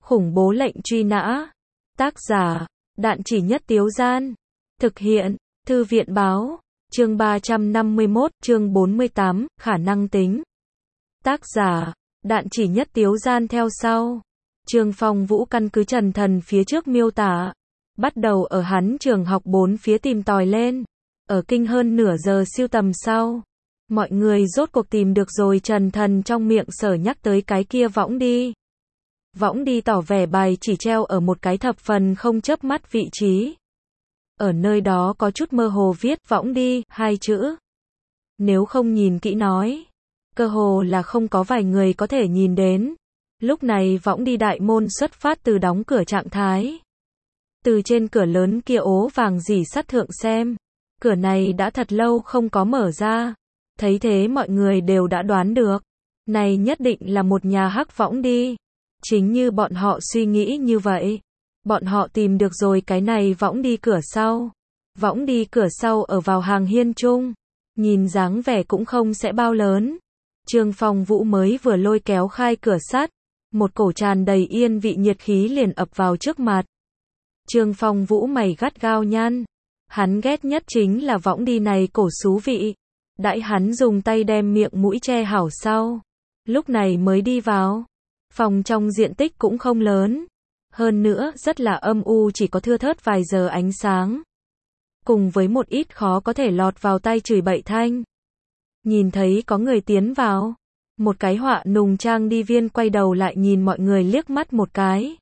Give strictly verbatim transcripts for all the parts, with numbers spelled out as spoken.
Khủng bố lệnh truy nã. Tác giả, Đạn Chỉ Nhất Tiếu Gian. Thực hiện, Thư viện Báo. Chương ba trăm năm mươi mốt, chương bốn mươi tám, khả năng tính. Tác giả, Đạn Chỉ Nhất Tiếu Gian theo sau. Trương Phong Vũ căn cứ Trần Thần phía trước miêu tả. Bắt đầu ở hắn trường học bốn phía tìm tòi lên. Ở kinh hơn nửa giờ siêu tầm sau. Mọi người rốt cuộc tìm được rồi Trần Thần trong miệng sở nhắc tới cái kia võng đi. Võng đi tỏ vẻ bài chỉ treo ở một cái thập phần không chớp mắt vị trí. Ở nơi đó có chút mơ hồ viết võng đi, hai chữ. Nếu không nhìn kỹ nói, cơ hồ là không có vài người có thể nhìn đến. Lúc này võng đi đại môn xuất phát từ đóng cửa trạng thái. Từ trên cửa lớn kia ố vàng dỉ sắt thượng xem. Cửa này đã thật lâu không có mở ra. Thấy thế mọi người đều đã đoán được. Này nhất định là một nhà hắc võng đi. Chính như bọn họ suy nghĩ như vậy. Bọn họ tìm được rồi cái này võng đi cửa sau. Võng đi cửa sau ở vào hàng hiên chung. Nhìn dáng vẻ cũng không sẽ bao lớn. Trương Phong Vũ mới vừa lôi kéo khai cửa sắt. Một cổ tràn đầy yên vị nhiệt khí liền ập vào trước mặt. Trương Phong Vũ mày gắt gao nhăn. Hắn ghét nhất chính là võng đi này cổ xú vị. Đãi hắn dùng tay đem miệng mũi che hảo sau. Lúc này mới đi vào. Phòng trong diện tích cũng không lớn. Hơn nữa rất là âm u, chỉ có thưa thớt vài giờ ánh sáng. Cùng với một ít khó có thể lọt vào tay chửi bậy thanh. Nhìn thấy có người tiến vào. Một cái họa nùng trang đi viên quay đầu lại nhìn mọi người liếc mắt một cái.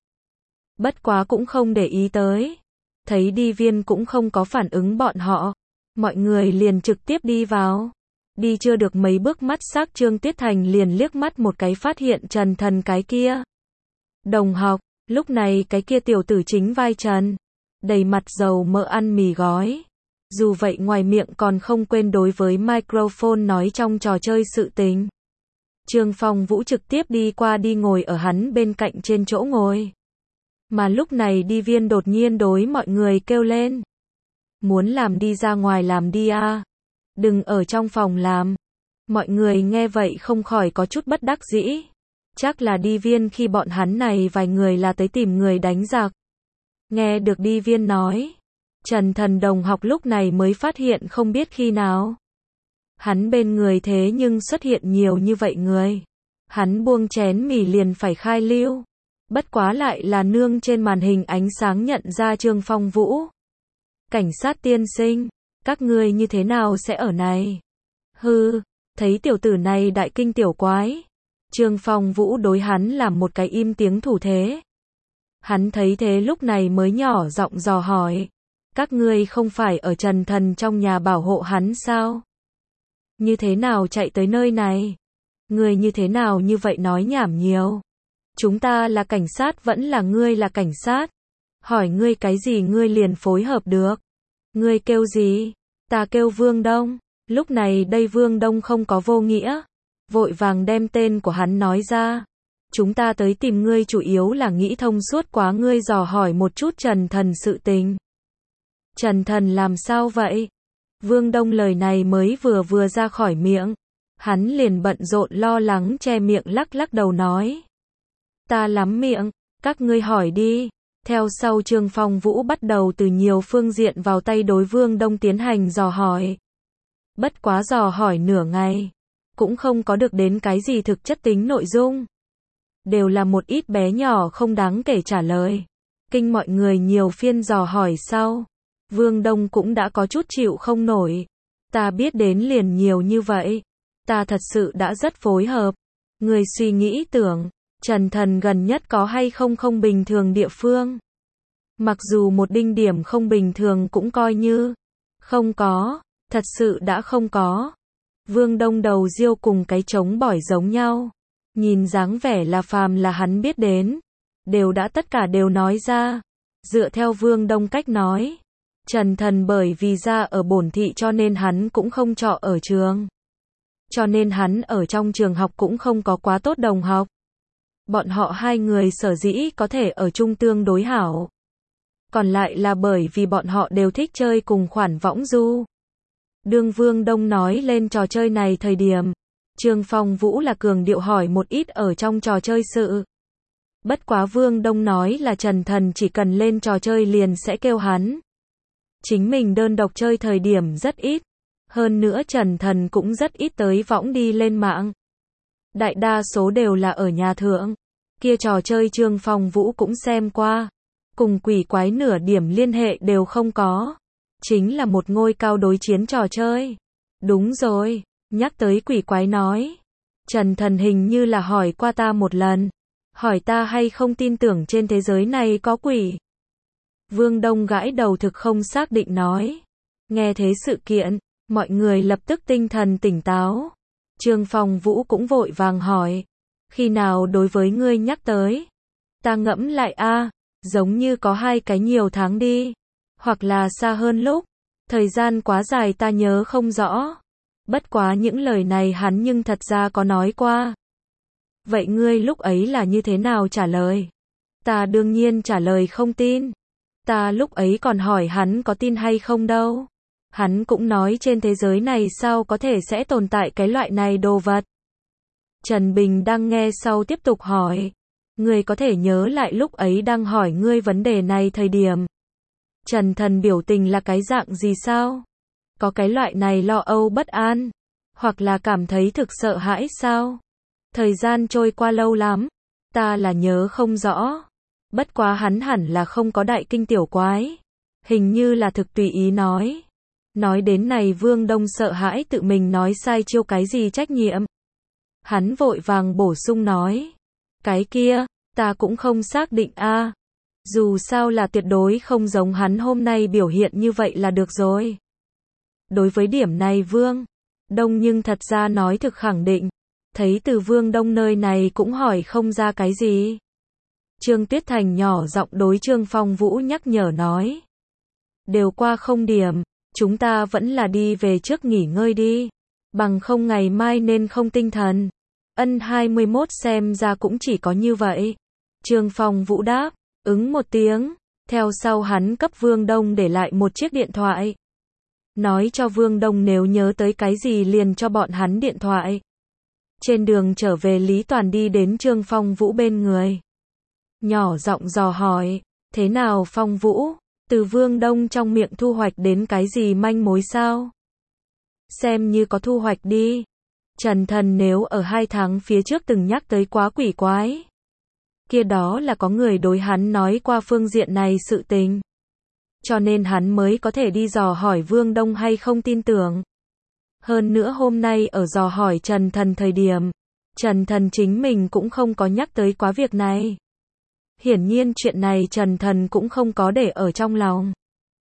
Bất quá cũng không để ý tới. Thấy đi viên cũng không có phản ứng bọn họ. Mọi người liền trực tiếp đi vào. Đi chưa được mấy bước mắt sắc Trương Tiết Thành liền liếc mắt một cái phát hiện Trần Thần cái kia. Đồng học, lúc này cái kia tiểu tử chính vai Trần. Đầy mặt dầu mỡ ăn mì gói. Dù vậy ngoài miệng còn không quên đối với microphone nói trong trò chơi sự tình. Trương Phong Vũ trực tiếp đi qua đi ngồi ở hắn bên cạnh trên chỗ ngồi. Mà lúc này đi viên đột nhiên đối mọi người kêu lên. Muốn làm đi ra ngoài làm đi a. Đừng ở trong phòng làm. Mọi người nghe vậy không khỏi có chút bất đắc dĩ. Chắc là đi viên khi bọn hắn này vài người là tới tìm người đánh giặc. Nghe được đi viên nói. Trần Thần đồng học lúc này mới phát hiện không biết khi nào. Hắn bên người thế nhưng xuất hiện nhiều như vậy người. Hắn buông chén mì liền phải khai lưu. Bất quá lại là nương trên màn hình ánh sáng nhận ra Trương Phong Vũ. Cảnh sát tiên sinh, các ngươi như thế nào sẽ ở này? Hư, thấy tiểu tử này đại kinh tiểu quái. Trương Phong Vũ đối hắn làm một cái im tiếng thủ thế. Hắn thấy thế lúc này mới nhỏ giọng dò hỏi. Các ngươi không phải ở Trần Thần trong nhà bảo hộ hắn sao? Như thế nào chạy tới nơi này? Ngươi như thế nào như vậy nói nhảm nhiều? Chúng ta là cảnh sát vẫn là ngươi là cảnh sát? Hỏi ngươi cái gì ngươi liền phối hợp được? Ngươi kêu gì? Ta kêu Vương Đông. Lúc này đây Vương Đông không có vô nghĩa. Vội vàng đem tên của hắn nói ra. Chúng ta tới tìm ngươi chủ yếu là nghĩ thông suốt quá ngươi dò hỏi một chút Trần Thần sự tình. Trần Thần làm sao vậy? Vương Đông lời này mới vừa vừa ra khỏi miệng. Hắn liền bận rộn lo lắng che miệng lắc lắc đầu nói. Ta lắm miệng, các ngươi hỏi đi. Theo sau Trương Phong Vũ bắt đầu từ nhiều phương diện vào tay đối Vương Đông tiến hành dò hỏi. Bất quá dò hỏi nửa ngày. Cũng không có được đến cái gì thực chất tính nội dung. Đều là một ít bé nhỏ không đáng kể trả lời. Kinh mọi người nhiều phiên dò hỏi sau. Vương Đông cũng đã có chút chịu không nổi. Ta biết đến liền nhiều như vậy. Ta thật sự đã rất phối hợp. Người suy nghĩ tưởng. Trần Thần gần nhất có hay không không bình thường địa phương. Mặc dù một đinh điểm không bình thường cũng coi như. Không có. Thật sự đã không có. Vương Đông đầu riêu cùng cái trống bỏi giống nhau. Nhìn dáng vẻ là phàm là hắn biết đến. Đều đã tất cả đều nói ra. Dựa theo Vương Đông cách nói. Trần Thần bởi vì ra ở bổn thị cho nên hắn cũng không trọ ở trường. Cho nên hắn ở trong trường học cũng không có quá tốt đồng học. Bọn họ hai người sở dĩ có thể ở chung tương đối hảo. Còn lại là bởi vì bọn họ đều thích chơi cùng khoản võng du. Đương Vương Đông nói lên trò chơi này thời điểm. Trương Phong Vũ là cường điệu hỏi một ít ở trong trò chơi sự. Bất quá Vương Đông nói là Trần Thần chỉ cần lên trò chơi liền sẽ kêu hắn. Chính mình đơn độc chơi thời điểm rất ít. Hơn nữa Trần Thần cũng rất ít tới võng đi lên mạng. Đại đa số đều là ở nhà thượng. Kia trò chơi Trương Phong Vũ cũng xem qua. Cùng quỷ quái nửa điểm liên hệ đều không có. Chính là một ngôi cao đối chiến trò chơi. Đúng rồi, nhắc tới quỷ quái nói. Trần Thần hình như là hỏi qua ta một lần. Hỏi ta hay không tin tưởng trên thế giới này có quỷ. Vương Đông gãi đầu thực không xác định nói. Nghe thế sự kiện, mọi người lập tức tinh thần tỉnh táo. Trương Phong Vũ cũng vội vàng hỏi. Khi nào đối với ngươi nhắc tới? Ta ngẫm lại a, giống như có hai cái nhiều tháng đi. Hoặc là xa hơn lúc. Thời gian quá dài ta nhớ không rõ. Bất quá những lời này hắn nhưng thật ra có nói qua. Vậy ngươi lúc ấy là như thế nào trả lời? Ta đương nhiên trả lời không tin. Ta lúc ấy còn hỏi hắn có tin hay không đâu. Hắn cũng nói trên thế giới này sao có thể sẽ tồn tại cái loại này đồ vật. Trần Bình đang nghe sau tiếp tục hỏi. Ngươi có thể nhớ lại lúc ấy đang hỏi ngươi vấn đề này thời điểm. Trần Thần biểu tình là cái dạng gì sao? Có cái loại này lo âu bất an? Hoặc là cảm thấy thực sợ hãi sao? Thời gian trôi qua lâu lắm. Ta là nhớ không rõ. Bất quá hắn hẳn là không có đại kinh tiểu quái. Hình như là thực tùy ý nói. Nói đến này Vương Đông sợ hãi tự mình nói sai chiêu cái gì trách nhiệm. Hắn vội vàng bổ sung nói. Cái kia, ta cũng không xác định a. Dù sao là tuyệt đối không giống hắn hôm nay biểu hiện như vậy là được rồi. Đối với điểm này Vương Đông nhưng thật ra nói thực khẳng định. Thấy từ Vương Đông nơi này cũng hỏi không ra cái gì. Trương Tuyết Thành nhỏ giọng đối Trương Phong Vũ nhắc nhở nói. Đều qua không điểm, chúng ta vẫn là đi về trước nghỉ ngơi đi. Bằng không ngày mai nên không tinh thần. Ân hai mươi mốt xem ra cũng chỉ có như vậy. Trương Phong Vũ đáp, ứng một tiếng. Theo sau hắn cấp Vương Đông để lại một chiếc điện thoại. Nói cho Vương Đông nếu nhớ tới cái gì liền cho bọn hắn điện thoại. Trên đường trở về Lý Toàn đi đến Trương Phong Vũ bên người. Nhỏ giọng dò hỏi, thế nào Phong Vũ, từ Vương Đông trong miệng thu hoạch đến cái gì manh mối sao? Xem như có thu hoạch đi. Trần Thần nếu ở hai tháng phía trước từng nhắc tới quá quỷ quái. Kia đó là có người đối hắn nói qua phương diện này sự tình. Cho nên hắn mới có thể đi dò hỏi Vương Đông hay không tin tưởng. Hơn nữa hôm nay ở dò hỏi Trần Thần thời điểm, Trần Thần chính mình cũng không có nhắc tới quá việc này. Hiển nhiên chuyện này Trần Thần cũng không có để ở trong lòng.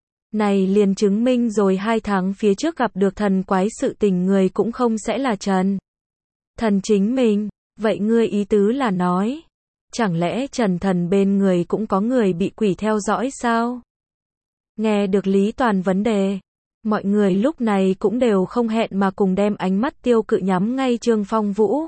Này liền chứng minh rồi hai tháng phía trước gặp được thần quái sự tình người cũng không sẽ là Trần Thần chính mình. Vậy ngươi ý tứ là nói, chẳng lẽ Trần Thần bên người cũng có người bị quỷ theo dõi sao? Nghe được Lý Toàn vấn đề, mọi người lúc này cũng đều không hẹn mà cùng đem ánh mắt tiêu cự nhắm ngay Trương Phong Vũ.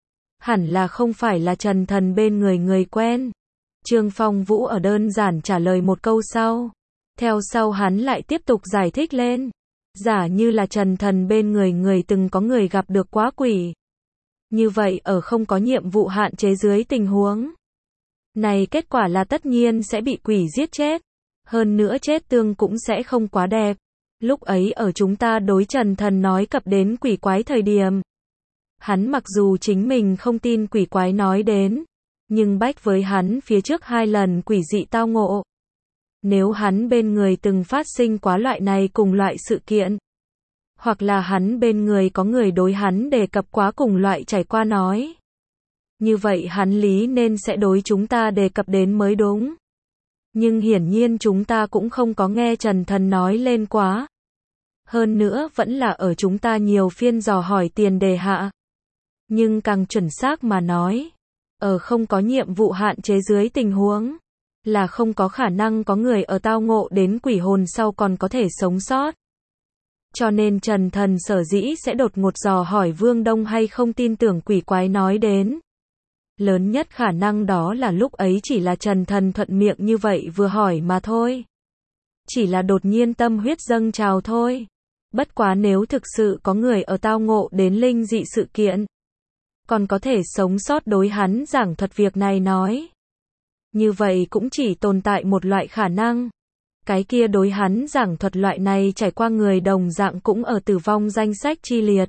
Hẳn là không phải là Trần Thần bên người người quen. Trương Phong Vũ ở đơn giản trả lời một câu sau. Theo sau hắn lại tiếp tục giải thích lên. Giả như là Trần Thần bên người người từng có người gặp được quá quỷ. Như vậy ở không có nhiệm vụ hạn chế dưới tình huống này kết quả là tất nhiên sẽ bị quỷ giết chết. Hơn nữa chết tương cũng sẽ không quá đẹp. Lúc ấy ở chúng ta đối Trần Thần nói cập đến quỷ quái thời điểm. Hắn mặc dù chính mình không tin quỷ quái nói đến. Nhưng bách với hắn phía trước hai lần quỷ dị tao ngộ. Nếu hắn bên người từng phát sinh quá loại này cùng loại sự kiện. Hoặc là hắn bên người có người đối hắn đề cập quá cùng loại trải qua nói. Như vậy hắn lý nên sẽ đối chúng ta đề cập đến mới đúng. Nhưng hiển nhiên chúng ta cũng không có nghe Trần Thần nói lên quá. Hơn nữa vẫn là ở chúng ta nhiều phiên dò hỏi tiền đề hạ. Nhưng càng chuẩn xác mà nói, ở không có nhiệm vụ hạn chế dưới tình huống, là không có khả năng có người ở tao ngộ đến quỷ hồn sau còn có thể sống sót. Cho nên Trần Thần sở dĩ sẽ đột ngột dò hỏi Vương Đông hay không tin tưởng quỷ quái nói đến. Lớn nhất khả năng đó là lúc ấy chỉ là Trần Thần thuận miệng như vậy vừa hỏi mà thôi. Chỉ là đột nhiên tâm huyết dâng trào thôi. Bất quá nếu thực sự có người ở tao ngộ đến linh dị sự kiện, còn có thể sống sót đối hắn giảng thuật việc này nói. Như vậy cũng chỉ tồn tại một loại khả năng. Cái kia đối hắn giảng thuật loại này trải qua người đồng dạng cũng ở tử vong danh sách chi liệt.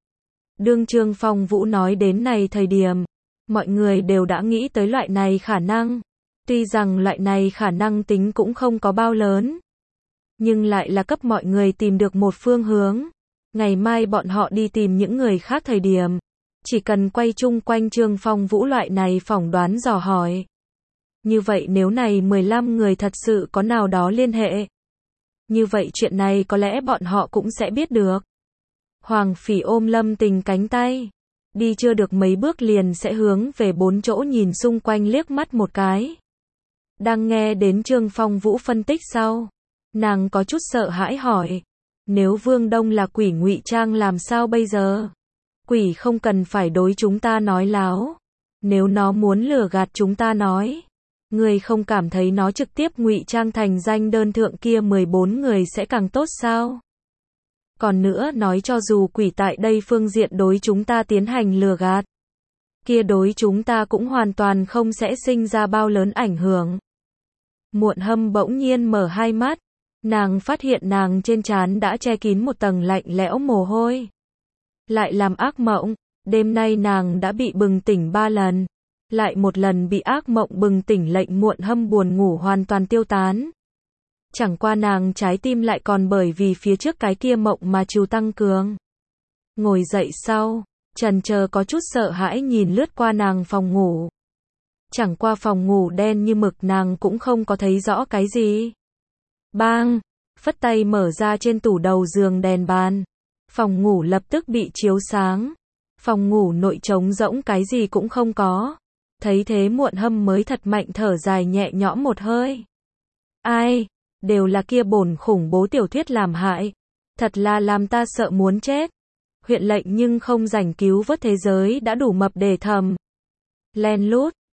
Đương Trương Phong Vũ nói đến này thời điểm, mọi người đều đã nghĩ tới loại này khả năng. Tuy rằng loại này khả năng tính cũng không có bao lớn, nhưng lại là cấp mọi người tìm được một phương hướng. Ngày mai bọn họ đi tìm những người khác thời điểm, chỉ cần quay chung quanh Trương Phong Vũ loại này phỏng đoán dò hỏi. Như vậy nếu này mười lăm người thật sự có nào đó liên hệ, như vậy chuyện này có lẽ bọn họ cũng sẽ biết được. Hoàng Phỉ ôm Lâm Tình cánh tay, đi chưa được mấy bước liền sẽ hướng về bốn chỗ nhìn xung quanh liếc mắt một cái. Đang nghe đến Trương Phong Vũ phân tích sau, nàng có chút sợ hãi hỏi, nếu Vương Đông là quỷ ngụy trang làm sao bây giờ? Quỷ không cần phải đối chúng ta nói láo, nếu nó muốn lừa gạt chúng ta nói, người không cảm thấy nó trực tiếp ngụy trang thành danh đơn thượng kia mười bốn người sẽ càng tốt sao? Còn nữa nói cho dù quỷ tại đây phương diện đối chúng ta tiến hành lừa gạt, kia đối chúng ta cũng hoàn toàn không sẽ sinh ra bao lớn ảnh hưởng. Muộn Hâm bỗng nhiên mở hai mắt, nàng phát hiện nàng trên trán đã che kín một tầng lạnh lẽo mồ hôi. Lại làm ác mộng, đêm nay nàng đã bị bừng tỉnh ba lần, lại một lần bị ác mộng bừng tỉnh lệnh Muộn Hâm buồn ngủ hoàn toàn tiêu tán. Chẳng qua nàng trái tim lại còn bởi vì phía trước cái kia mộng mà trù tăng cường. Ngồi dậy sau, trần chờ có chút sợ hãi nhìn lướt qua nàng phòng ngủ. Chẳng qua phòng ngủ đen như mực nàng cũng không có thấy rõ cái gì. Bang! Phất tay mở ra trên tủ đầu giường đèn bàn. Phòng ngủ lập tức bị chiếu sáng. Phòng ngủ nội trống rỗng cái gì cũng không có. Thấy thế Muộn Hâm mới thật mạnh thở dài nhẹ nhõm một hơi. Ai? Đều là kia bổn khủng bố tiểu thuyết làm hại. Thật là làm ta sợ muốn chết. Huyện lệnh nhưng không rảnh cứu vớt thế giới đã đủ mập để thầm. Len lút.